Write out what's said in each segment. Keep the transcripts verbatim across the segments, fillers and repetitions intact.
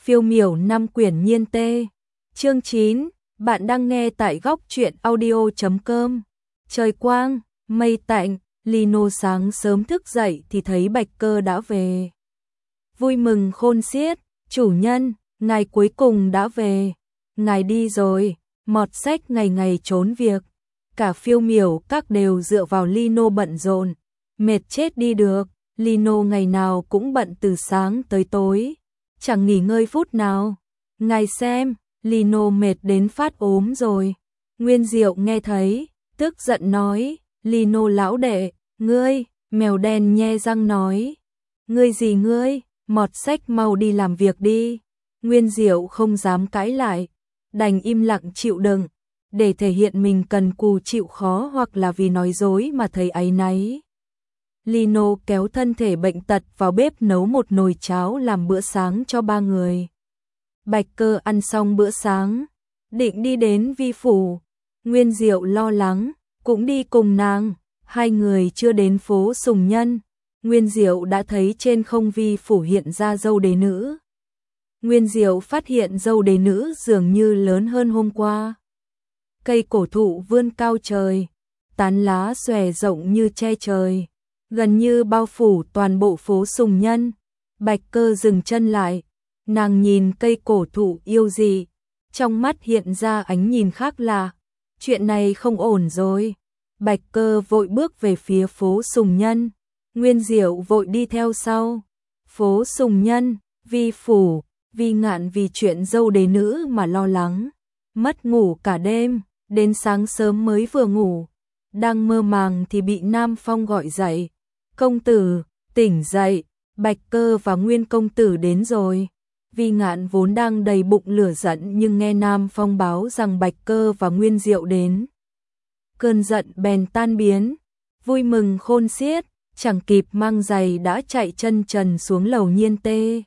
Phiêu miểu năm quyển nhiên tê. Chương chín, bạn đang nghe tại góc truyện audio chấm com. Trời quang, mây tạnh, Lino sáng sớm thức dậy thì thấy Bạch Cơ đã về. Vui mừng khôn xiết, chủ nhân, ngài cuối cùng đã về. Ngài đi rồi, mọt sách ngày ngày trốn việc. Cả phiêu miểu các đều dựa vào Lino bận rộn, mệt chết đi được. Lino ngày nào cũng bận từ sáng tới tối, chẳng nghỉ ngơi phút nào. Ngài xem, Lino mệt đến phát ốm rồi. Nguyên Diệu nghe thấy, tức giận nói, Lino lão đệ, ngươi, mèo đen nhe răng nói. Ngươi gì ngươi, mọt sách mau đi làm việc đi. Nguyên Diệu không dám cãi lại, đành im lặng chịu đựng, để thể hiện mình cần cù chịu khó hoặc là vì nói dối mà thấy áy náy. Lino kéo thân thể bệnh tật vào bếp nấu một nồi cháo làm bữa sáng cho ba người. Bạch Cơ ăn xong bữa sáng, định đi đến vi phủ. Nguyên Diệu lo lắng, cũng đi cùng nàng. Hai người chưa đến phố Sùng Nhân, Nguyên Diệu đã thấy trên không vi phủ hiện ra dâu đế nữ. Nguyên Diệu phát hiện dâu đế nữ dường như lớn hơn hôm qua. Cây cổ thụ vươn cao trời, tán lá xòe rộng như che trời, gần như bao phủ toàn bộ phố Sùng Nhân. Bạch Cơ dừng chân lại, nàng nhìn cây cổ thụ yêu dị, trong mắt hiện ra ánh nhìn khác lạ. Chuyện này không ổn rồi. Bạch Cơ vội bước về phía phố Sùng Nhân, Nguyên Diệu vội đi theo sau. Phố Sùng Nhân, vi phủ, Vi Ngạn vì chuyện dâu đế nữ mà lo lắng, mất ngủ cả đêm, đến sáng sớm mới vừa ngủ. Đang mơ màng thì bị Nam Phong gọi dậy. Công tử, tỉnh dậy, Bạch Cơ và Nguyên công tử đến rồi. Vi Ngạn vốn đang đầy bụng lửa giận nhưng nghe Nam Phong báo rằng Bạch Cơ và Nguyên Diệu đến, cơn giận bèn tan biến, vui mừng khôn xiết, chẳng kịp mang giày đã chạy chân trần xuống lầu nhiên tê.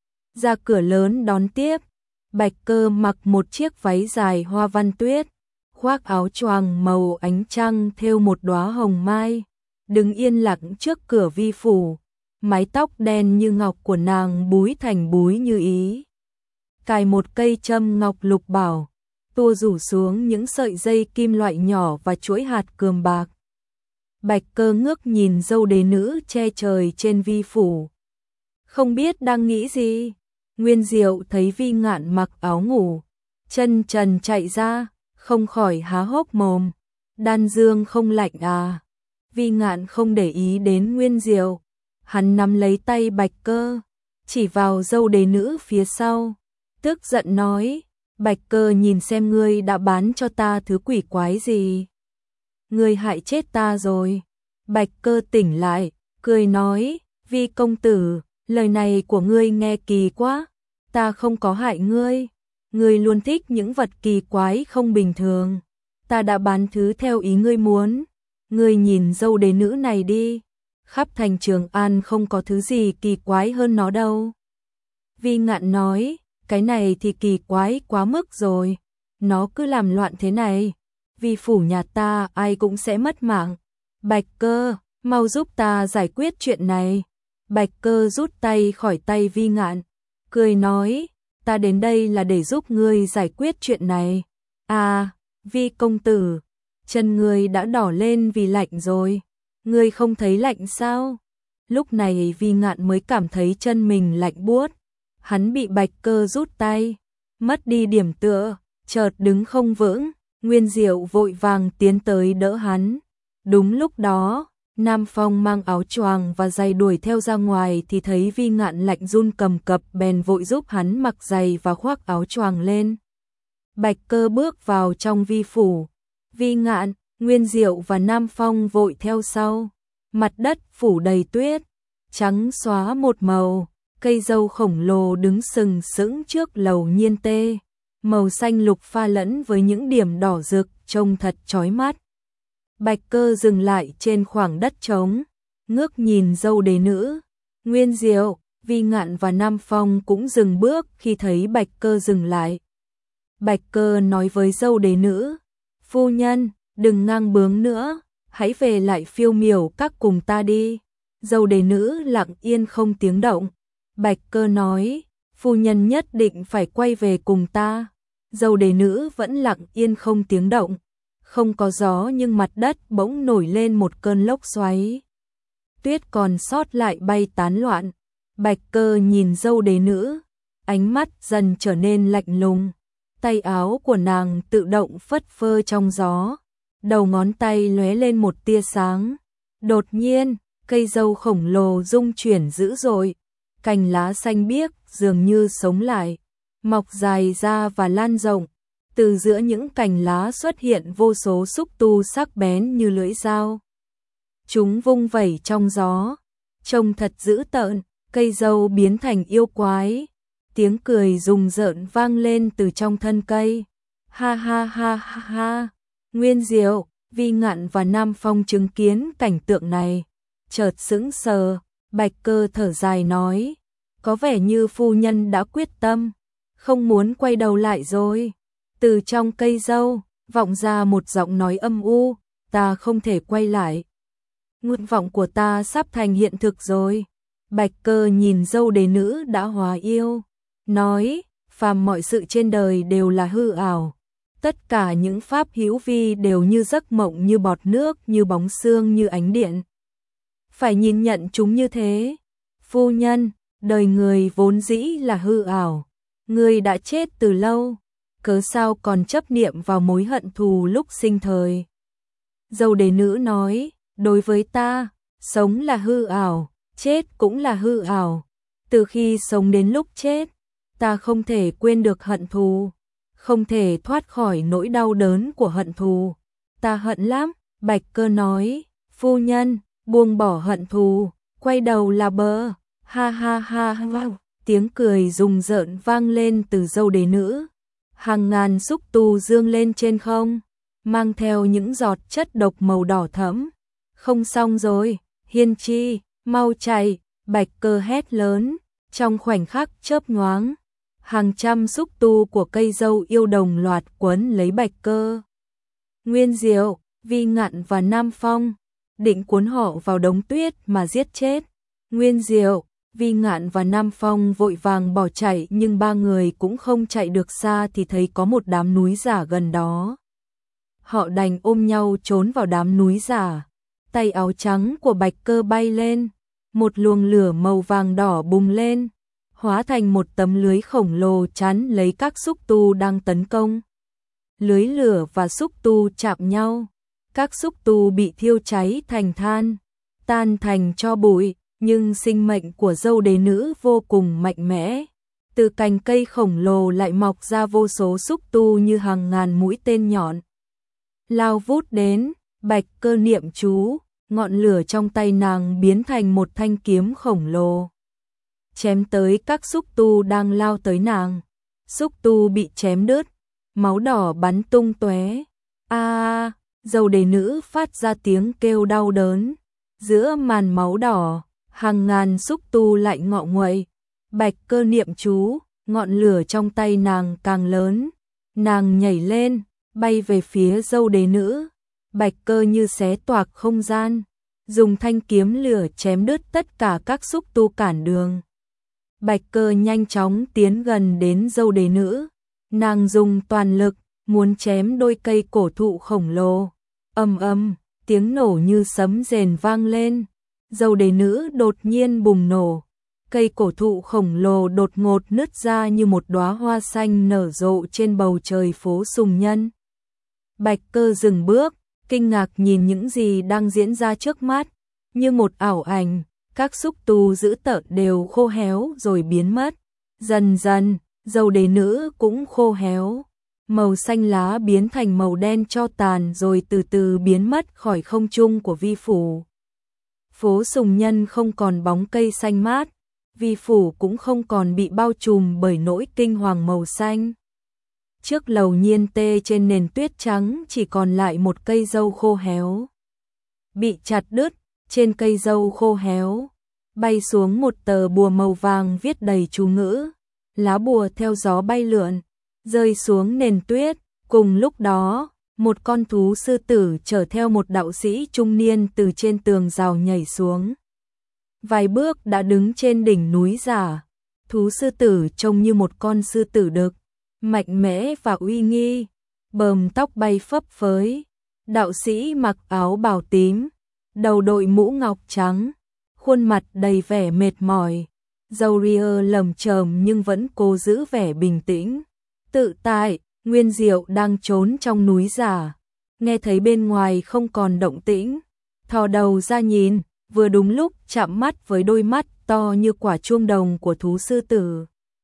Ra cửa lớn đón tiếp, Bạch Cơ mặc một chiếc váy dài hoa văn tuyết, khoác áo choàng màu ánh trăng thêu một đóa hồng mai, đứng yên lặng trước cửa vi phủ. Mái tóc đen như ngọc của nàng búi thành búi như ý, cài một cây châm ngọc lục bảo, tua rủ xuống những sợi dây kim loại nhỏ và chuỗi hạt cườm bạc. Bạch Cơ ngước nhìn dâu đế nữ che trời trên vi phủ, không biết đang nghĩ gì. Nguyên Diệu thấy Vi Ngạn mặc áo ngủ, chân trần chạy ra, không khỏi há hốc mồm. Đan dương không lạnh à? Vi Ngạn không để ý đến Nguyên Diệu, hắn nắm lấy tay Bạch Cơ, chỉ vào dâu đế nữ phía sau, tức giận nói, Bạch Cơ nhìn xem ngươi đã bán cho ta thứ quỷ quái gì. Ngươi hại chết ta rồi. Bạch Cơ tỉnh lại, cười nói, Vi công tử, lời này của ngươi nghe kỳ quá, ta không có hại ngươi. Ngươi luôn thích những vật kỳ quái không bình thường, ta đã bán thứ theo ý ngươi muốn. Ngươi nhìn dâu đế nữ này đi, khắp thành Trường An không có thứ gì kỳ quái hơn nó đâu. Vi Ngạn nói, cái này thì kỳ quái quá mức rồi, nó cứ làm loạn thế này, vì phủ nhà ta ai cũng sẽ mất mạng. Bạch Cơ, mau giúp ta giải quyết chuyện này. Bạch Cơ rút tay khỏi tay Vi Ngạn, cười nói, ta đến đây là để giúp ngươi giải quyết chuyện này. À, Vi công tử, chân ngươi đã đỏ lên vì lạnh rồi, ngươi không thấy lạnh sao? Lúc này Vi Ngạn mới cảm thấy chân mình lạnh buốt, hắn bị Bạch Cơ rút tay, mất đi điểm tựa, chợt đứng không vững. Nguyên Diệu vội vàng tiến tới đỡ hắn. Đúng lúc đó, Nam Phong mang áo choàng và giày đuổi theo ra ngoài thì thấy Vi Ngạn lạnh run cầm cập, bèn vội giúp hắn mặc giày và khoác áo choàng lên. Bạch Cơ bước vào trong vi phủ, Vi Ngạn, Nguyên Diệu và Nam Phong vội theo sau. Mặt đất phủ đầy tuyết, trắng xóa một màu, cây dâu khổng lồ đứng sừng sững trước lầu nhiên tê, màu xanh lục pha lẫn với những điểm đỏ rực, trông thật chói mắt. Bạch Cơ dừng lại trên khoảng đất trống, ngước nhìn dâu đế nữ. Nguyên Diệu, Vi Ngạn và Nam Phong cũng dừng bước khi thấy Bạch Cơ dừng lại. Bạch Cơ nói với dâu đế nữ, phu nhân, đừng ngang bướng nữa, hãy về lại phiêu miểu các cùng ta đi. Dâu đế nữ lặng yên không tiếng động. Bạch Cơ nói, phu nhân nhất định phải quay về cùng ta. Dâu đế nữ vẫn lặng yên không tiếng động, không có gió nhưng mặt đất bỗng nổi lên một cơn lốc xoáy. Tuyết còn sót lại bay tán loạn. Bạch Cơ nhìn dâu đế nữ, ánh mắt dần trở nên lạnh lùng. Tay áo của nàng tự động phất phơ trong gió, đầu ngón tay lóe lên một tia sáng. Đột nhiên, cây dâu khổng lồ rung chuyển dữ dội, cành lá xanh biếc dường như sống lại, mọc dài ra và lan rộng. Từ giữa những cành lá xuất hiện vô số xúc tu sắc bén như lưỡi dao. Chúng vung vẩy trong gió, trông thật dữ tợn. Cây dâu biến thành yêu quái. Tiếng cười rùng rợn vang lên từ trong thân cây. Ha ha ha ha ha. Nguyên Diệu, Vi Ngạn và Nam Phong chứng kiến cảnh tượng này, chợt sững sờ. Bạch Cơ thở dài nói, có vẻ như phu nhân đã quyết tâm, không muốn quay đầu lại rồi. Từ trong cây dâu vọng ra một giọng nói âm u, ta không thể quay lại. Nguyện vọng của ta sắp thành hiện thực rồi. Bạch Cơ nhìn dâu đế nữ đã hóa yêu, nói, phàm mọi sự trên đời đều là hư ảo. Tất cả những pháp hữu vi đều như giấc mộng, như bọt nước, như bóng xương, như ánh điện. Phải nhìn nhận chúng như thế. Phu nhân, đời người vốn dĩ là hư ảo. Người đã chết từ lâu, cớ sao còn chấp niệm vào mối hận thù lúc sinh thời. Dâu đế nữ nói, đối với ta, sống là hư ảo, chết cũng là hư ảo. Từ khi sống đến lúc chết, ta không thể quên được hận thù, không thể thoát khỏi nỗi đau đớn của hận thù. Ta hận lắm. Bạch Cơ nói, phu nhân, buông bỏ hận thù, quay đầu là bờ. Ha ha ha ha. Tiếng cười rùng rợn vang lên từ dâu đế nữ. Hàng ngàn xúc tu dương lên trên không, mang theo những giọt chất độc màu đỏ thẫm. Không xong rồi, Hiên Chi, mau chạy. Bạch Cơ hét lớn. Trong khoảnh khắc chớp nhoáng, hàng trăm xúc tu của cây dâu yêu đồng loạt quấn lấy Bạch Cơ. Nguyên Diệu, Vi Ngạn và Nam Phong định cuốn họ vào đống tuyết mà giết chết. Nguyên Diệu, Vi Ngạn và Nam Phong vội vàng bỏ chạy, nhưng ba người cũng không chạy được xa thì thấy có một đám núi giả gần đó. Họ đành ôm nhau trốn vào đám núi giả. Tay áo trắng của Bạch Cơ bay lên, một luồng lửa màu vàng đỏ bùng lên, hóa thành một tấm lưới khổng lồ chắn lấy các xúc tu đang tấn công. Lưới lửa và xúc tu chạm nhau, các xúc tu bị thiêu cháy thành than, tan thành tro bụi, nhưng sinh mệnh của dâu đế nữ vô cùng mạnh mẽ. Từ cành cây khổng lồ lại mọc ra vô số xúc tu như hàng ngàn mũi tên nhọn, lao vút đến. Bạch Cơ niệm chú, ngọn lửa trong tay nàng biến thành một thanh kiếm khổng lồ, chém tới các xúc tu đang lao tới nàng. Xúc tu bị chém đứt, máu đỏ bắn tung tóe. A, dâu đế nữ phát ra tiếng kêu đau đớn. Giữa màn máu đỏ, hàng ngàn xúc tu lại ngọ nguậy. Bạch Cơ niệm chú, ngọn lửa trong tay nàng càng lớn. Nàng nhảy lên, bay về phía dâu đế nữ. Bạch Cơ như xé toạc không gian, dùng thanh kiếm lửa chém đứt tất cả các xúc tu cản đường. Bạch Cơ nhanh chóng tiến gần đến dâu đế nữ. Nàng dùng toàn lực, muốn chém đôi cây cổ thụ khổng lồ. Ầm ầm, tiếng nổ như sấm rền vang lên. Dâu đế nữ đột nhiên bùng nổ. Cây cổ thụ khổng lồ đột ngột nứt ra như một đóa hoa xanh nở rộ trên bầu trời phố Sùng Nhân. Bạch Cơ dừng bước, kinh ngạc nhìn những gì đang diễn ra trước mắt. Như một ảo ảnh, các xúc tu dữ tợn đều khô héo rồi biến mất. Dần dần, dâu đế nữ cũng khô héo. Màu xanh lá biến thành màu đen tro tàn rồi từ từ biến mất khỏi không trung của Vi phủ. Phố Sùng Nhân không còn bóng cây xanh mát, Vi phủ cũng không còn bị bao trùm bởi nỗi kinh hoàng màu xanh. Trước lầu Nhiên Tê trên nền tuyết trắng chỉ còn lại một cây dâu khô héo, bị chặt đứt. Trên cây dâu khô héo bay xuống một tờ bùa màu vàng viết đầy chú ngữ. Lá bùa theo gió bay lượn, rơi xuống nền tuyết. Cùng lúc đó, một con thú sư tử chở theo một đạo sĩ trung niên từ trên tường rào nhảy xuống. Vài bước đã đứng trên đỉnh núi giả. Thú sư tử trông như một con sư tử đực, mạnh mẽ và uy nghi, bờm tóc bay phấp phới. Đạo sĩ mặc áo bào tím, đầu đội mũ ngọc trắng, khuôn mặt đầy vẻ mệt mỏi, râu ria lầm chởm nhưng vẫn cố giữ vẻ bình tĩnh, tự tại. Nguyên Diệu đang trốn trong núi giả, nghe thấy bên ngoài không còn động tĩnh, thò đầu ra nhìn, vừa đúng lúc chạm mắt với đôi mắt to như quả chuông đồng của thú sư tử.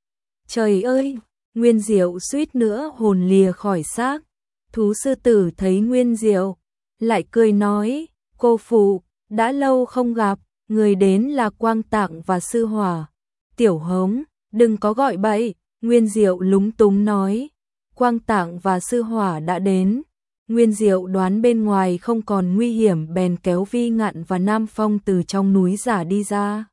Trời ơi, Nguyên Diệu suýt nữa hồn lìa khỏi xác. Thú sư tử thấy Nguyên Diệu, lại cười nói, cô phụ, đã lâu không gặp, người đến là Quang Tạng và Sư Hỏa. Tiểu Hống, đừng có gọi bậy, Nguyên Diệu lúng túng nói. Quang Tạng và Sư Hỏa đã đến. Nguyên Diệu đoán bên ngoài không còn nguy hiểm bèn kéo Vi Ngạn và Nam Phong từ trong núi giả đi ra.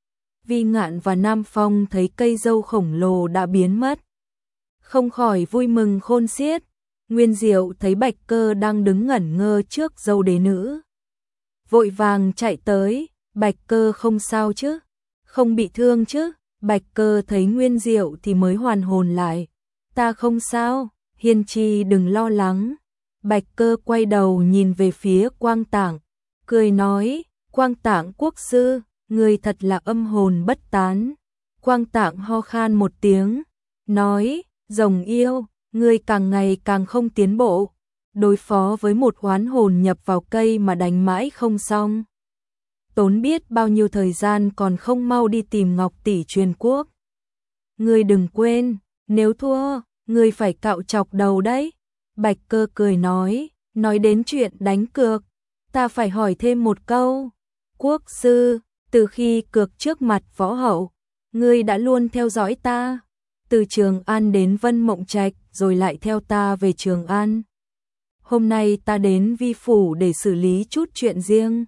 Vi Ngạn và Nam Phong thấy cây dâu khổng lồ đã biến mất, không khỏi vui mừng khôn xiết. Nguyên Diệu thấy Bạch Cơ đang đứng ngẩn ngơ trước dâu đế nữ, vội vàng chạy tới. Bạch Cơ không sao chứ? Không bị thương chứ? Bạch Cơ thấy Nguyên Diệu thì mới hoàn hồn lại. Ta không sao, Hiên Chi đừng lo lắng. Bạch Cơ quay đầu nhìn về phía Quang Tạng, cười nói, Quang Tạng quốc sư, người thật là âm hồn bất tán. Quang Tạng ho khan một tiếng, nói, rồng yêu, ngươi càng ngày càng không tiến bộ, đối phó với một oán hồn nhập vào cây mà đánh mãi không xong. Tốn biết bao nhiêu thời gian còn không mau đi tìm Ngọc tỷ truyền quốc. Ngươi đừng quên, nếu thua, ngươi phải cạo chọc đầu đấy. Bạch Cơ cười nói, nói đến chuyện đánh cược, ta phải hỏi thêm một câu. Quốc sư, từ khi cược trước mặt võ hậu, ngươi đã luôn theo dõi ta, từ Trường An đến Vân Mộng Trạch rồi lại theo ta về Trường An. Hôm nay ta đến Vi phủ để xử lý chút chuyện riêng.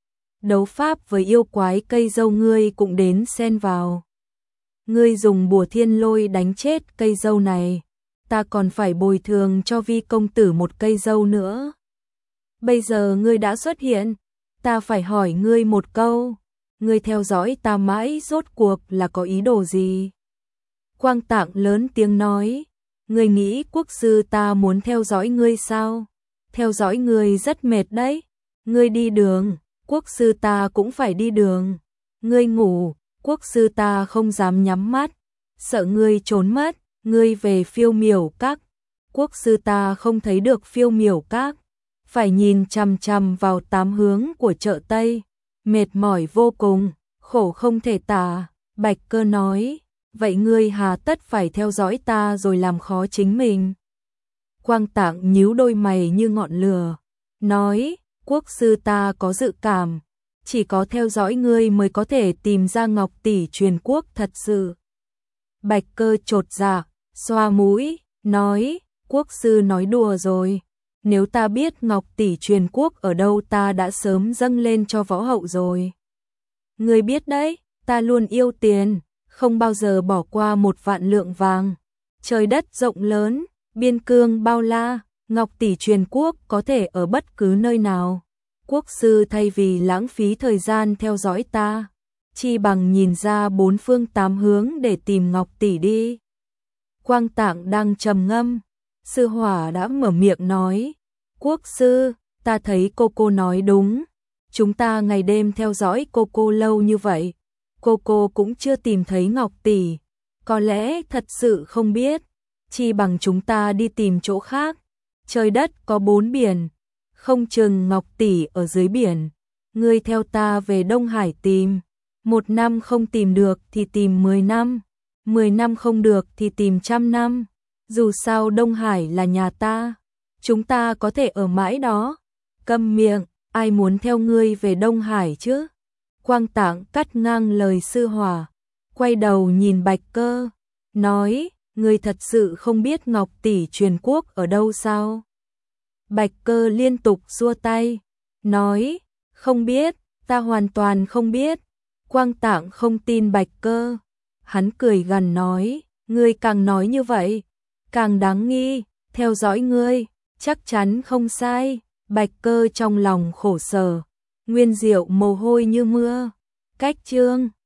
Đấu pháp với yêu quái cây dâu ngươi cũng đến xen vào. Ngươi dùng bùa thiên lôi đánh chết cây dâu này, ta còn phải bồi thường cho Vi công tử một cây dâu nữa. Bây giờ ngươi đã xuất hiện, ta phải hỏi ngươi một câu, ngươi theo dõi ta mãi rốt cuộc là có ý đồ gì? Quang Tạng lớn tiếng nói, ngươi nghĩ quốc sư ta muốn theo dõi ngươi sao? Theo dõi ngươi rất mệt đấy. Ngươi đi đường, quốc sư ta cũng phải đi đường. Ngươi ngủ, quốc sư ta không dám nhắm mắt, sợ ngươi trốn mất. Ngươi về Phiêu Miểu Các, quốc sư ta không thấy được Phiêu Miểu Các, phải nhìn chằm chằm vào tám hướng của chợ Tây, mệt mỏi vô cùng, khổ không thể tả. Bạch Cơ nói, vậy ngươi hà tất phải theo dõi ta rồi làm khó chính mình? Quang Tạng nhíu đôi mày như ngọn lửa, nói, quốc sư ta có dự cảm, chỉ có theo dõi ngươi mới có thể tìm ra Ngọc tỷ truyền quốc thật sự. Bạch Cơ chột dạ, xoa mũi, nói, quốc sư nói đùa rồi, nếu ta biết Ngọc tỷ truyền quốc ở đâu ta đã sớm dâng lên cho võ hậu rồi. Ngươi biết đấy, ta luôn yêu tiền, không bao giờ bỏ qua một vạn lượng vàng. Trời đất rộng lớn, biên cương bao la, Ngọc tỷ truyền quốc có thể ở bất cứ nơi nào. Quốc sư thay vì lãng phí thời gian theo dõi ta, chi bằng nhìn ra bốn phương tám hướng để tìm Ngọc tỷ đi. Quang Tạng đang trầm ngâm, Sư Hỏa đã mở miệng nói, quốc sư, ta thấy cô cô nói đúng, chúng ta ngày đêm theo dõi cô cô lâu như vậy, cô cô cũng chưa tìm thấy Ngọc tỷ, có lẽ thật sự không biết, chi bằng chúng ta đi tìm chỗ khác. Trời đất có bốn biển, không chừng Ngọc tỷ ở dưới biển. Ngươi theo ta về Đông Hải tìm, một năm không tìm được thì tìm mười năm, mười năm không được thì tìm trăm năm. Dù sao Đông Hải là nhà ta, chúng ta có thể ở mãi đó. Câm miệng, ai muốn theo ngươi về Đông Hải chứ? Quang Tạng cắt ngang lời Sư Hỏa, quay đầu nhìn Bạch Cơ, nói, ngươi thật sự không biết Ngọc tỷ truyền quốc ở đâu sao? Bạch Cơ liên tục xua tay, nói, không biết, ta hoàn toàn không biết. Quang Tạng không tin Bạch Cơ, hắn cười gằn nói, ngươi càng nói như vậy, càng đáng nghi, theo dõi ngươi, chắc chắn không sai. Bạch Cơ trong lòng khổ sở, Nguyên Diệu mồ hôi như mưa. Cách chương